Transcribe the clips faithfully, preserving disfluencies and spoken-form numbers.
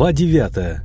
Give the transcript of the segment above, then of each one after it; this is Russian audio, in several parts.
Глава девятая.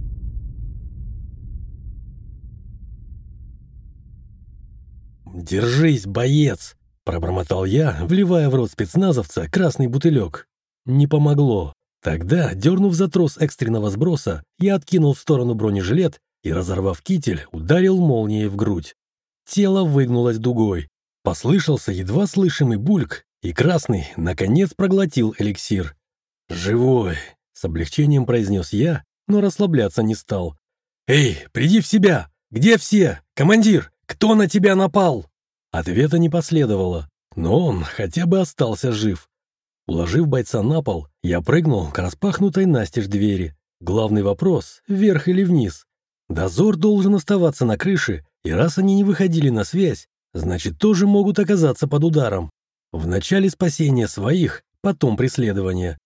«Держись, боец!» – пробормотал я, вливая в рот спецназовца красный бутылек. Не помогло. Тогда, дернув за трос экстренного сброса, я откинул в сторону бронежилет и, разорвав китель, ударил молнией в грудь. Тело выгнулось дугой. Послышался едва слышимый бульк, и красный, наконец, проглотил эликсир. «Живой!» – с облегчением произнес я, но расслабляться не стал. «Эй, приди в себя! Где все? Командир, кто на тебя напал?» Ответа не последовало, но он хотя бы остался жив. Уложив бойца на пол, я прыгнул к распахнутой настежь двери. Главный вопрос – вверх или вниз? Дозор должен оставаться на крыше, и раз они не выходили на связь, значит, тоже могут оказаться под ударом. Вначале спасение своих, потом преследование.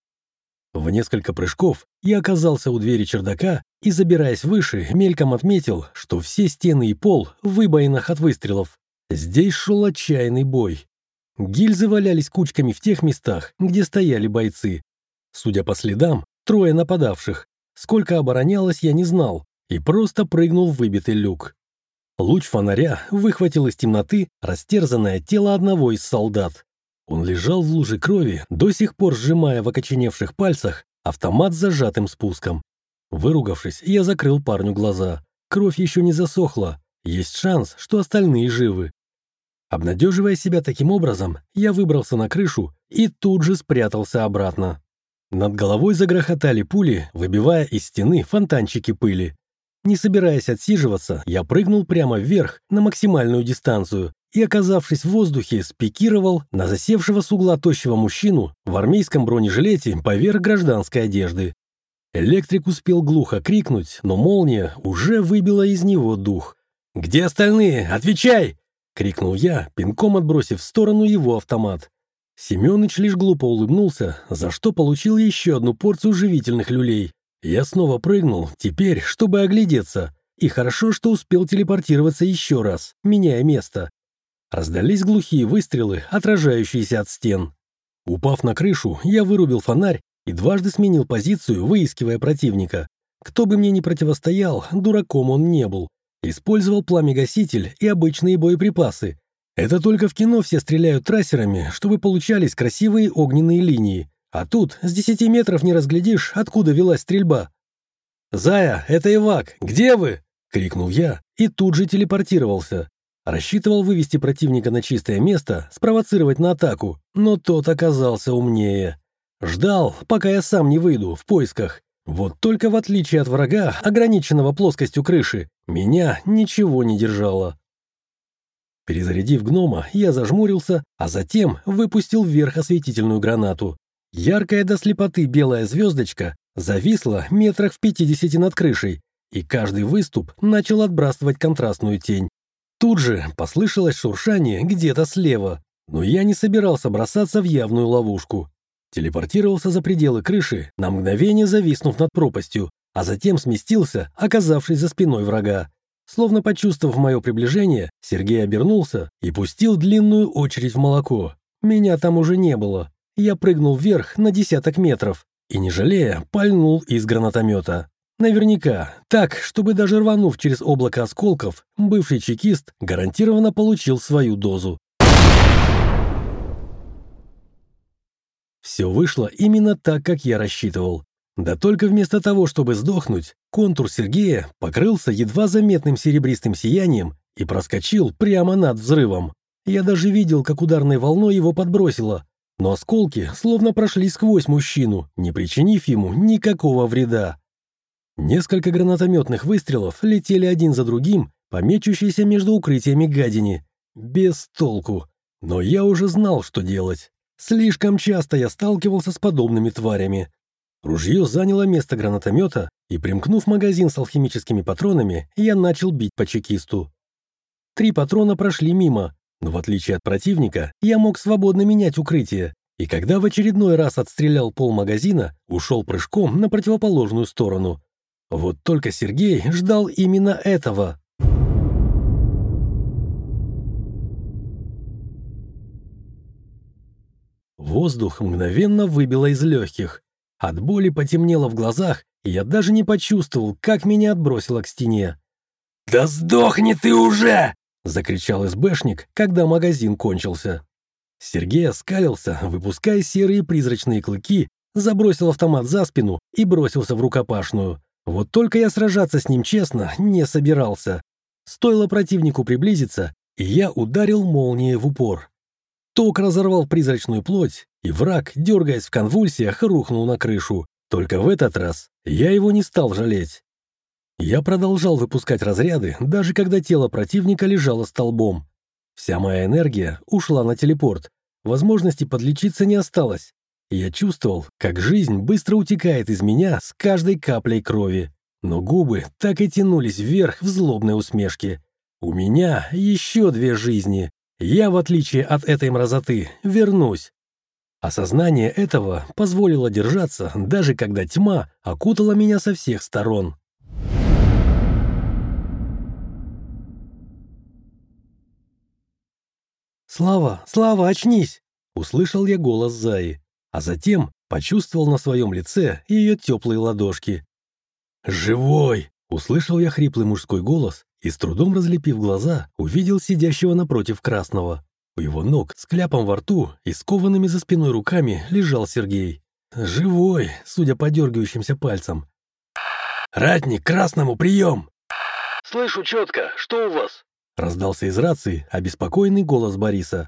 В несколько прыжков я оказался у двери чердака и, забираясь выше, мельком отметил, что все стены и пол в выбоинах от выстрелов. Здесь шел отчаянный бой. Гильзы валялись кучками в тех местах, где стояли бойцы. Судя по следам, трое нападавших. Сколько оборонялось, я не знал, и просто прыгнул в выбитый люк. Луч фонаря выхватил из темноты растерзанное тело одного из солдат. Он лежал в луже крови, до сих пор сжимая в окоченевших пальцах автомат с зажатым спуском. Выругавшись, я закрыл парню глаза. Кровь еще не засохла. Есть шанс, что остальные живы. Обнадеживая себя таким образом, я выбрался на крышу и тут же спрятался обратно. Над головой загрохотали пули, выбивая из стены фонтанчики пыли. Не собираясь отсиживаться, я прыгнул прямо вверх на максимальную дистанцию и, оказавшись в воздухе, спикировал на засевшего с угла тощего мужчину в армейском бронежилете поверх гражданской одежды. Электрик успел глухо крикнуть, но молния уже выбила из него дух. «Где остальные? Отвечай!» — крикнул я, пинком отбросив в сторону его автомат. Семёныч лишь глупо улыбнулся, за что получил еще одну порцию живительных люлей. Я снова прыгнул, теперь, чтобы оглядеться, и хорошо, что успел телепортироваться еще раз, меняя место. Раздались глухие выстрелы, отражающиеся от стен. Упав на крышу, я вырубил фонарь и дважды сменил позицию, выискивая противника. Кто бы мне ни противостоял, дураком он не был. Использовал пламегаситель и обычные боеприпасы. Это только в кино все стреляют трассерами, чтобы получались красивые огненные линии. А тут с десяти метров не разглядишь, откуда велась стрельба. «Зая, это Ивак, где вы?» — крикнул я и тут же телепортировался. Рассчитывал вывести противника на чистое место, спровоцировать на атаку, но тот оказался умнее. Ждал, пока я сам не выйду, в поисках. Вот только в отличие от врага, ограниченного плоскостью крыши, меня ничего не держало. Перезарядив гнома, я зажмурился, а затем выпустил вверх осветительную гранату. Яркая до слепоты белая звездочка зависла метрах в пятидесяти над крышей, и каждый выступ начал отбрасывать контрастную тень. Тут же послышалось шуршание где-то слева, но я не собирался бросаться в явную ловушку. Телепортировался за пределы крыши, на мгновение зависнув над пропастью, а затем сместился, оказавшись за спиной врага. Словно почувствовав мое приближение, Сергей обернулся и пустил длинную очередь в молоко. Меня там уже не было. Я прыгнул вверх на десяток метров и, не жалея, пальнул из гранатомета. Наверняка, так, чтобы даже рванув через облако осколков, бывший чекист гарантированно получил свою дозу. Все вышло именно так, как я рассчитывал. Да только вместо того, чтобы сдохнуть, контур Сергея покрылся едва заметным серебристым сиянием и проскочил прямо над взрывом. Я даже видел, как ударной волной его подбросило, но осколки словно прошли сквозь мужчину, не причинив ему никакого вреда. Несколько гранатометных выстрелов летели один за другим, помечущиеся между укрытиями гадине. Без толку. Но я уже знал, что делать. Слишком часто я сталкивался с подобными тварями. Ружье заняло место гранатомета, и, примкнув магазин с алхимическими патронами, я начал бить по чекисту. Три патрона прошли мимо, но в отличие от противника, я мог свободно менять укрытие, и когда в очередной раз отстрелял полмагазина, ушел прыжком на противоположную сторону. Вот только Сергей ждал именно этого. Воздух мгновенно выбило из легких. От боли потемнело в глазах, и я даже не почувствовал, как меня отбросило к стене. «Да сдохни ты уже!» — закричал СБшник, когда магазин кончился. Сергей оскалился, выпуская серые призрачные клыки, забросил автомат за спину и бросился в рукопашную. Вот только я сражаться с ним честно не собирался. Стоило противнику приблизиться, и я ударил молнией в упор. Ток разорвал призрачную плоть, и враг, дергаясь в конвульсиях, рухнул на крышу. Только в этот раз я его не стал жалеть. Я продолжал выпускать разряды, даже когда тело противника лежало столбом. Вся моя энергия ушла на телепорт. Возможности подлечиться не осталось. И я чувствовал, как жизнь быстро утекает из меня с каждой каплей крови. Но губы так и тянулись вверх в злобной усмешке. У меня еще две жизни. Я, в отличие от этой мразоты, вернусь. Осознание этого позволило держаться, даже когда тьма окутала меня со всех сторон. «Слава, Слава, очнись!» — услышал я голос Заи, а затем почувствовал на своем лице ее теплые ладошки. «Живой!» — услышал я хриплый мужской голос и, с трудом разлепив глаза, увидел сидящего напротив Красного. У его ног с кляпом во рту и скованными за спиной руками лежал Сергей. Живой, судя по дергающимся пальцам. «Ратник, Красному прием!» «Слышу четко. Что у вас?» Раздался из рации обеспокоенный голос Бориса.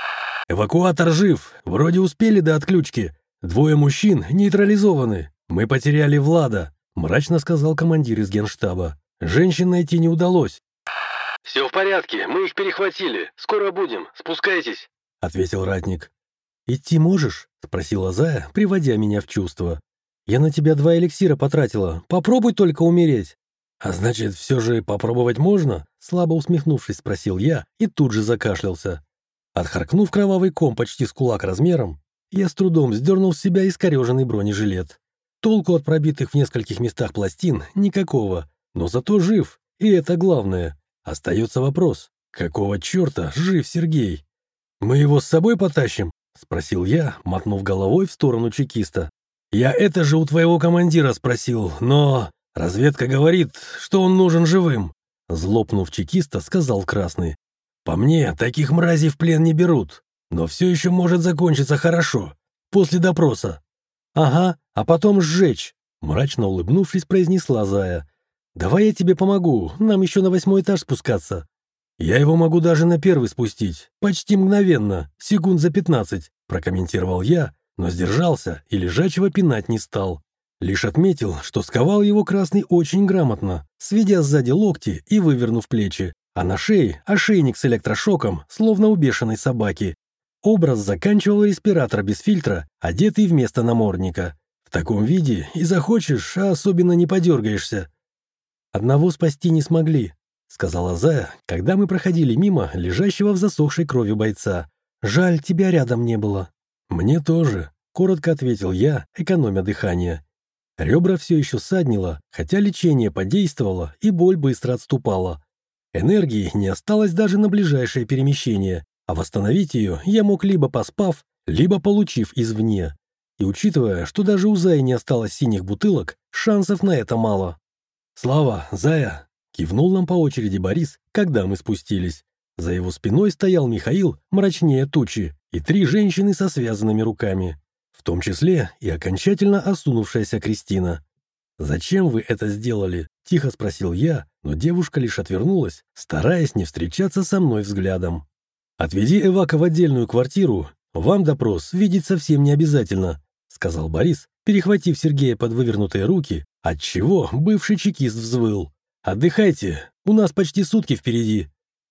«Эвакуатор жив. Вроде успели до отключки. Двое мужчин нейтрализованы. Мы потеряли Влада», — мрачно сказал командир из генштаба. «Женщин найти не удалось». «Все в порядке. Мы их перехватили. Скоро будем. Спускайтесь», — ответил ратник. «Идти можешь?» — спросила Зая, приводя меня в чувство. «Я на тебя два эликсира потратила. Попробуй только умереть». «А значит, все же попробовать можно?» — слабо усмехнувшись, спросил я и тут же закашлялся. Отхаркнув кровавый ком почти с кулак размером, я с трудом сдернул с себя искореженный бронежилет. Толку от пробитых в нескольких местах пластин никакого, но зато жив, и это главное. Остается вопрос, какого черта жив Сергей? «Мы его с собой потащим?» — спросил я, мотнув головой в сторону чекиста. «Я это же у твоего командира спросил, но...» «Разведка говорит, что он нужен живым», — злопнув чекиста, сказал Красный. «По мне, таких мразей в плен не берут, но все еще может закончиться хорошо, после допроса». «Ага, а потом сжечь», — мрачно улыбнувшись, произнесла Зая. «Давай я тебе помогу, нам еще на восьмой этаж спускаться». «Я его могу даже на первый спустить, почти мгновенно, секунд за пятнадцать», — прокомментировал я, но сдержался и лежачего пинать не стал. Лишь отметил, что сковал его Красный очень грамотно, сведя сзади локти и вывернув плечи, а на шее ошейник с электрошоком, словно у бешеной собаки. Образ заканчивал респиратор без фильтра, одетый вместо намордника. В таком виде и захочешь, а особенно не подергаешься. «Одного спасти не смогли», — сказала Зая, когда мы проходили мимо лежащего в засохшей крови бойца. «Жаль, тебя рядом не было». «Мне тоже», — коротко ответил я, экономя дыхание. Ребра все еще ссаднило, хотя лечение подействовало, и боль быстро отступала. Энергии не осталось даже на ближайшее перемещение, а восстановить ее я мог либо поспав, либо получив извне. И учитывая, что даже у Заи не осталось синих бутылок, шансов на это мало. «Слава, Зая!» — кивнул нам по очереди Борис, когда мы спустились. За его спиной стоял Михаил, мрачнее тучи, и три женщины со связанными руками. В том числе и окончательно осунувшаяся Кристина. «Зачем вы это сделали?» – тихо спросил я, но девушка лишь отвернулась, стараясь не встречаться со мной взглядом. «Отведи Эвака в отдельную квартиру, вам допрос видеть совсем не обязательно», – сказал Борис, перехватив Сергея под вывернутые руки, отчего бывший чекист взвыл. «Отдыхайте, у нас почти сутки впереди».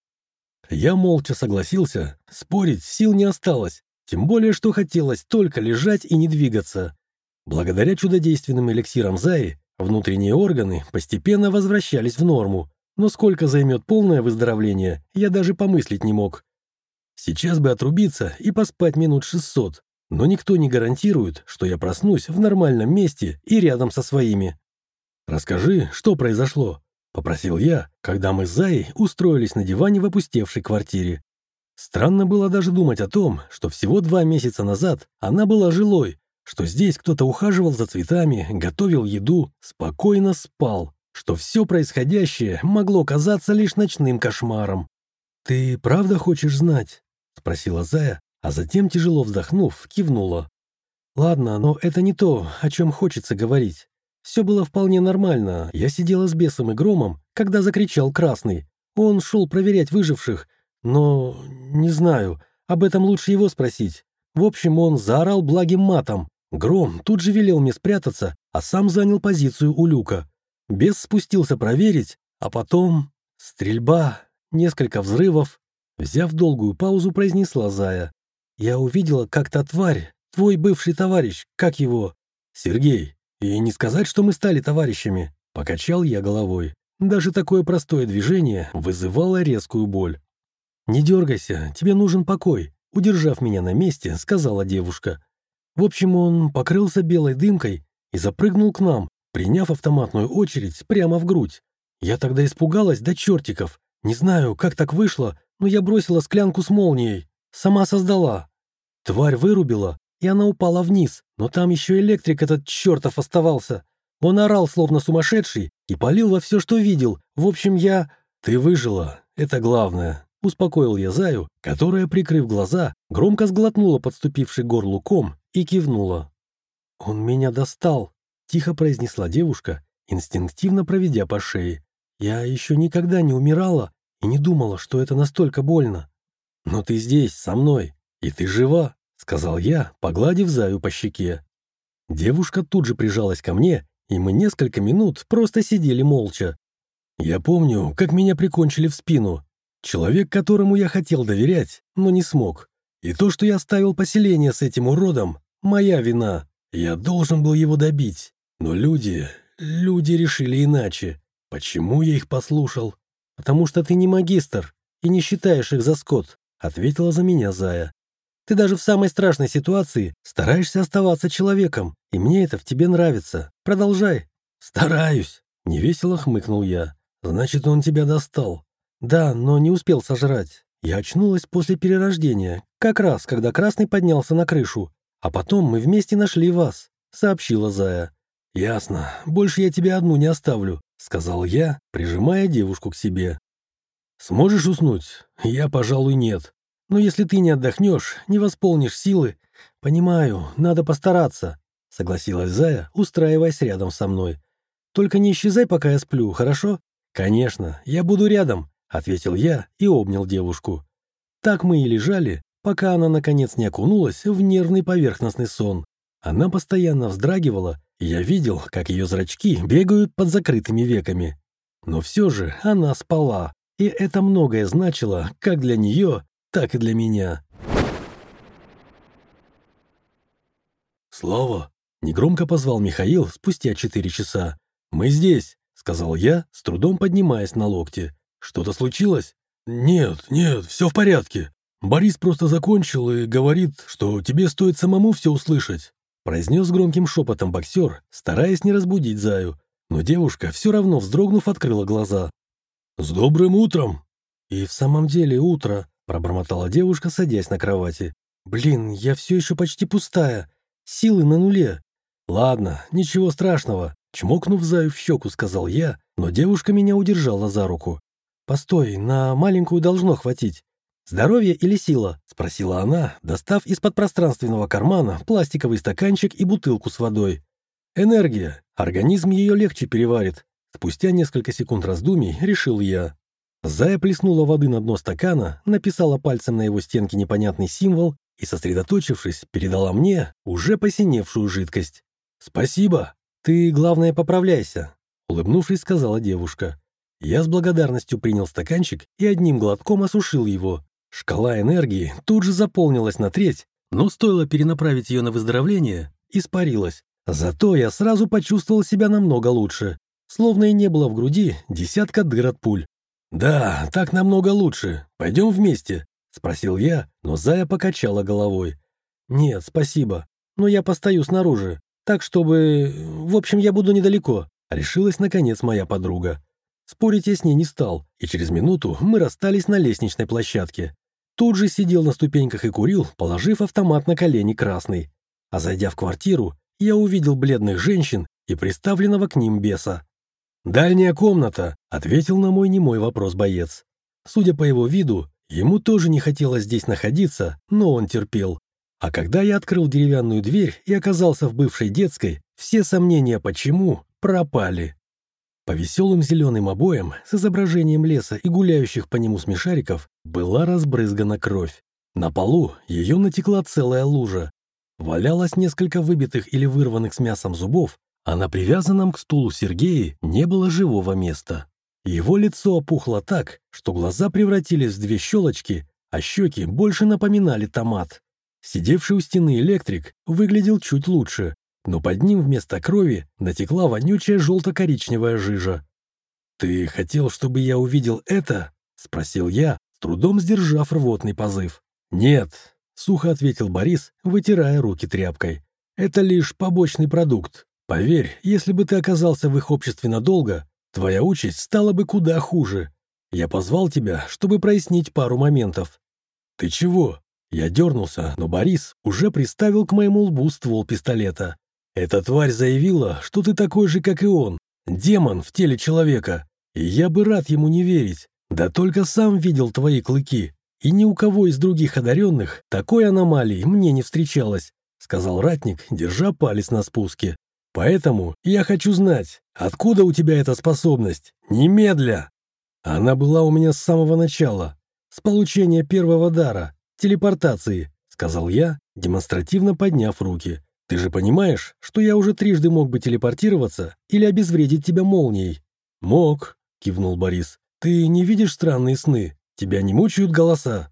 Я молча согласился, спорить сил не осталось. Тем более, что хотелось только лежать и не двигаться. Благодаря чудодейственным эликсирам Заи, внутренние органы постепенно возвращались в норму, но сколько займет полное выздоровление, я даже помыслить не мог. Сейчас бы отрубиться и поспать минут шестьсот, но никто не гарантирует, что я проснусь в нормальном месте и рядом со своими. «Расскажи, что произошло?» — попросил я, когда мы с Заей устроились на диване в опустевшей квартире. Странно было даже думать о том, что всего два месяца назад она была жилой, что здесь кто-то ухаживал за цветами, готовил еду, спокойно спал, что все происходящее могло казаться лишь ночным кошмаром. «Ты правда хочешь знать?» — спросила Зая, а затем, тяжело вздохнув, кивнула. «Ладно, но это не то, о чем хочется говорить. Все было вполне нормально. Я сидела с бесом и громом, когда закричал Красный. Он шел проверять выживших, но... не знаю, об этом лучше его спросить. В общем, он заорал благим матом. Гром тут же велел мне спрятаться, а сам занял позицию у люка. Бес спустился проверить, а потом... стрельба, несколько взрывов». Взяв долгую паузу, произнесла Зая. «Я увидела, как та тварь, твой бывший товарищ, как его?» «Сергей. И не сказать, что мы стали товарищами», — покачал я головой. Даже такое простое движение вызывало резкую боль. «Не дергайся, тебе нужен покой», — удержав меня на месте, сказала девушка. В общем, он покрылся белой дымкой и запрыгнул к нам, приняв автоматную очередь прямо в грудь. Я тогда испугалась до чертиков. Не знаю, как так вышло, но я бросила склянку с молнией. Сама создала. Тварь вырубила, и она упала вниз, но там еще электрик этот чертов оставался. Он орал, словно сумасшедший, и палил во все, что видел. В общем, я... «Ты выжила, это главное», — успокоил я Заю, которая, прикрыв глаза, громко сглотнула подступивший к горлу ком и кивнула. «Он меня достал», — тихо произнесла девушка, инстинктивно проведя по шее. «Я еще никогда не умирала и не думала, что это настолько больно». «Но ты здесь, со мной, и ты жива», — сказал я, погладив Заю по щеке. Девушка тут же прижалась ко мне, и мы несколько минут просто сидели молча. Я помню, как меня прикончили в спину. Человек, которому я хотел доверять, но не смог. И то, что я оставил поселение с этим уродом, моя вина. Я должен был его добить. Но люди... люди решили иначе. Почему я их послушал? «Потому что ты не магистр и не считаешь их за скот», — ответила за меня Зая. «Ты даже в самой страшной ситуации стараешься оставаться человеком, и мне это в тебе нравится. Продолжай». «Стараюсь», — невесело хмыкнул я. «Значит, он тебя достал». «Да, но не успел сожрать. Я очнулась после перерождения, как раз, когда Красный поднялся на крышу. А потом мы вместе нашли вас», — сообщила Зая. «Ясно. Больше я тебя одну не оставлю», — сказал я, прижимая девушку к себе. «Сможешь уснуть? Я, пожалуй, нет. Но если ты не отдохнешь, не восполнишь силы...» «Понимаю, надо постараться», — согласилась Зая, устраиваясь рядом со мной. «Только не исчезай, пока я сплю, хорошо?» «Конечно, я буду рядом», — ответил я и обнял девушку. Так мы и лежали, пока она, наконец, не окунулась в нервный поверхностный сон. Она постоянно вздрагивала, и я видел, как ее зрачки бегают под закрытыми веками. Но все же она спала, и это многое значило как для нее, так и для меня. «Слава!» — негромко позвал Михаил спустя четыре часа. «Мы здесь», — сказал я, с трудом поднимаясь на локте. «Что-то случилось?» «Нет, нет, все в порядке. Борис просто закончил и говорит, что тебе стоит самому все услышать», — произнес громким шепотом боксер, стараясь не разбудить Заю. Но девушка, все равно вздрогнув, открыла глаза. «С добрым утром!» «И в самом деле утро», — пробормотала девушка, садясь на кровати. «Блин, я все еще почти пустая. Силы на нуле». «Ладно, ничего страшного», — чмокнув Заю в щеку, сказал я, но девушка меня удержала за руку. «Постой, на маленькую должно хватить. Здоровье или сила?» — спросила она, достав из-под пространственного кармана пластиковый стаканчик и бутылку с водой. «Энергия. Организм ее легче переварит». Спустя несколько секунд раздумий решил я. Зая плеснула воды на дно стакана, написала пальцем на его стенке непонятный символ и, сосредоточившись, передала мне уже посиневшую жидкость. «Спасибо. Ты, главное, поправляйся», — улыбнувшись, сказала девушка. Я с благодарностью принял стаканчик и одним глотком осушил его. Шкала энергии тут же заполнилась на треть, но стоило перенаправить ее на выздоровление, испарилась. Зато я сразу почувствовал себя намного лучше, словно и не было в груди десятка дыр от пуль. «Да, так намного лучше. Пойдем вместе?» — спросил я, но Зая покачала головой. «Нет, спасибо, но я постою снаружи, так чтобы... В общем, я буду недалеко», — решилась, наконец, моя подруга. Спорить я с ней не стал, и через минуту мы расстались на лестничной площадке. Тут же сидел на ступеньках и курил, положив автомат на колени Красный. а зайдя в квартиру, я увидел бледных женщин и приставленного к ним беса. «Дальняя комната», — ответил на мой немой вопрос боец. Судя по его виду, ему тоже не хотелось здесь находиться, но он терпел. А когда я открыл деревянную дверь и оказался в бывшей детской, все сомнения почему пропали. По веселым зеленым обоям с изображением леса и гуляющих по нему смешариков была разбрызгана кровь. На полу ее натекла целая лужа. Валялось несколько выбитых или вырванных с мясом зубов, а на привязанном к стулу Сергее не было живого места. Его лицо опухло так, что глаза превратились в две щелочки, а щеки больше напоминали томат. Сидевший у стены электрик выглядел чуть лучше, но под ним вместо крови натекла вонючая желто-коричневая жижа. «Ты хотел, чтобы я увидел это?» — спросил я, с трудом сдержав рвотный позыв. «Нет», — сухо ответил Борис, вытирая руки тряпкой. «Это лишь побочный продукт. Поверь, если бы ты оказался в их обществе надолго, твоя участь стала бы куда хуже. Я позвал тебя, чтобы прояснить пару моментов». «Ты чего?» Я дернулся, но Борис уже приставил к моему лбу ствол пистолета. «Эта тварь заявила, что ты такой же, как и он, демон в теле человека, и я бы рад ему не верить, да только сам видел твои клыки, и ни у кого из других одаренных такой аномалии мне не встречалось», сказал ратник, держа палец на спуске. «Поэтому я хочу знать, откуда у тебя эта способность? Немедля!» Она была у меня с самого начала, с получения первого дара, телепортации, сказал я, демонстративно подняв руки. «Ты же понимаешь, что я уже трижды мог бы телепортироваться или обезвредить тебя молнией?» «Мог», — кивнул Борис. «Ты не видишь странные сны? Тебя не мучают голоса?»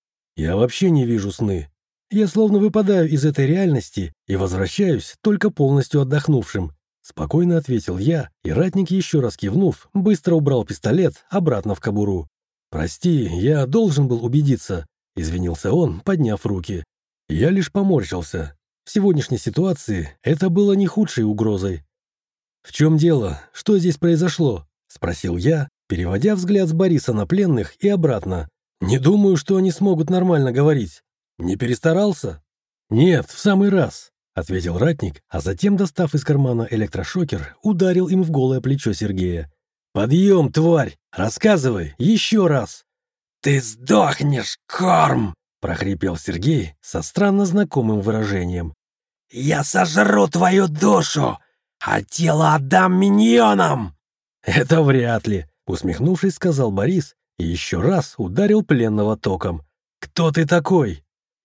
«Я вообще не вижу сны. Я словно выпадаю из этой реальности и возвращаюсь только полностью отдохнувшим», — спокойно ответил я, и ратник, еще раз кивнув, быстро убрал пистолет обратно в кобуру. «Прости, я должен был убедиться», — извинился он, подняв руки. Я лишь поморщился. В сегодняшней ситуации это было не худшей угрозой. «В чем дело? Что здесь произошло?» — спросил я, переводя взгляд с Бориса на пленных и обратно. «Не думаю, что они смогут нормально говорить. Не перестарался?» «Нет, в самый раз», — ответил ратник, а затем, достав из кармана электрошокер, ударил им в голое плечо Сергея. «Подъем, тварь! Рассказывай, еще раз!» «Ты сдохнешь, Корм!» — прохрипел Сергей со странно знакомым выражением. «Я сожру твою душу, а тело отдам миньонам!» «Это вряд ли», — усмехнувшись, сказал Борис и еще раз ударил пленного током. «Кто ты такой?»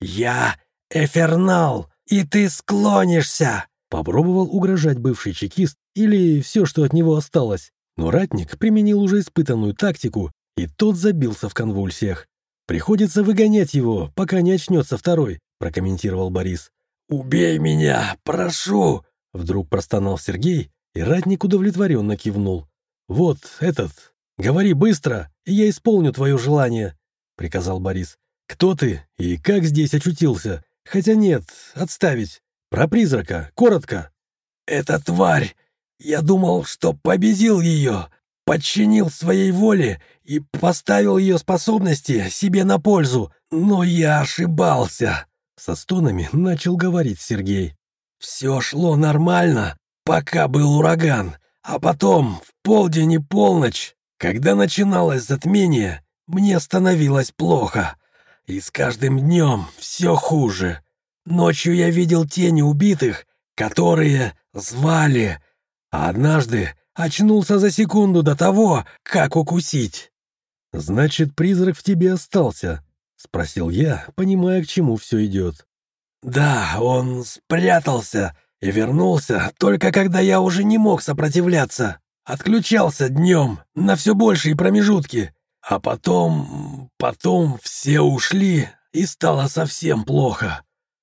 «Я Эфернал, и ты склонишься!» Попробовал угрожать бывший чекист или все, что от него осталось, но ратник применил уже испытанную тактику, и тот забился в конвульсиях. «Приходится выгонять его, пока не очнется второй», — прокомментировал Борис. «Убей меня, прошу!» — вдруг простонал Сергей, и ратник удовлетворенно кивнул. «Вот этот, говори быстро, и я исполню твое желание», — приказал Борис. «Кто ты и как здесь очутился? Хотя нет, отставить. Про призрака, коротко». «Это тварь! Я думал, что победил ее, подчинил своей воле и поставил ее способности себе на пользу, но я ошибался», — со стонами начал говорить Сергей. «Все шло нормально, пока был ураган, а потом, в полдень и полночь, когда начиналось затмение, мне становилось плохо, и с каждым днем все хуже. Ночью я видел тени убитых, которые звали, а однажды очнулся за секунду до того, как укусить». «Значит, призрак в тебе остался?» — спросил я, понимая, к чему все идет. «Да, он спрятался и вернулся только когда я уже не мог сопротивляться. Отключался днем на все большие промежутки, а потом... потом все ушли, и стало совсем плохо.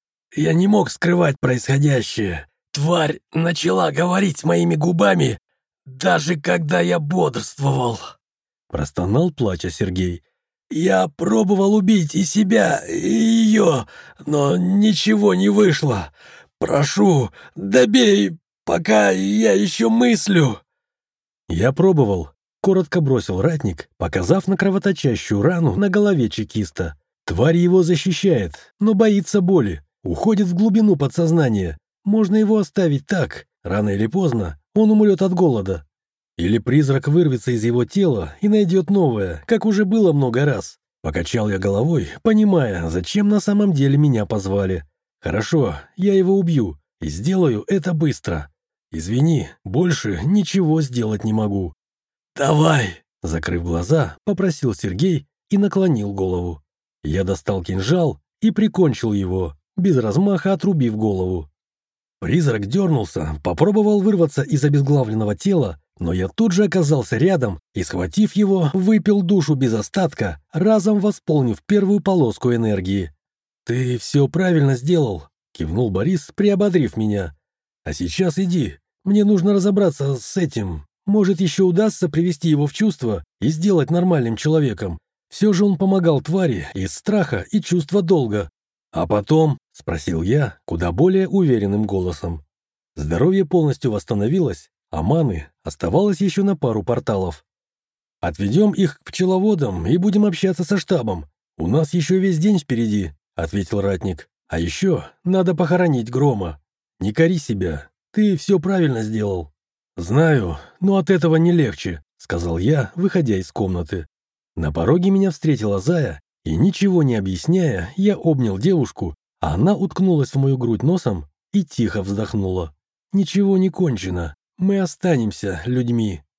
Я не мог скрывать происходящее. Тварь начала говорить моими губами, даже когда я бодрствовал», — простонал, плача Сергей. «Я пробовал убить и себя, и ее, но ничего не вышло. Прошу, добей, пока я еще мыслю». «Я пробовал», — коротко бросил ратник, показав на кровоточащую рану на голове чекиста. «Тварь его защищает, но боится боли. уходит в глубину подсознания. Можно его оставить так. Рано или поздно он умрет от голода. Или призрак вырвется из его тела и найдет новое, как уже было много раз. Покачал я головой, понимая, зачем на самом деле меня позвали. Хорошо, я его убью, и сделаю это быстро. Извини, больше ничего сделать не могу. «Давай!» — закрыв глаза, попросил Сергей и наклонил голову. Я достал кинжал и прикончил его, без размаха отрубив голову. Призрак дернулся, попробовал вырваться из обезглавленного тела, но я тут же оказался рядом и, схватив его, выпил душу без остатка, разом восполнив первую полоску энергии. «Ты все правильно сделал», — кивнул Борис, приободрив меня. «А сейчас иди, мне нужно разобраться с этим. Может, еще удастся привести его в чувство и сделать нормальным человеком. Все же он помогал твари из страха и чувства долга. А потом, — спросил я куда более уверенным голосом. Здоровье полностью восстановилось, а маны оставалось еще на пару порталов. «Отведем их к пчеловодам и будем общаться со штабом. У нас еще весь день впереди», — ответил ратник. «А еще надо похоронить Грома. Не кори себя, ты все правильно сделал». «Знаю, но от этого не легче», — сказал я, выходя из комнаты. На пороге меня встретила Зая, и, ничего не объясняя, я обнял девушку, а она уткнулась в мою грудь носом и тихо вздохнула. «Ничего не кончено, мы останемся людьми».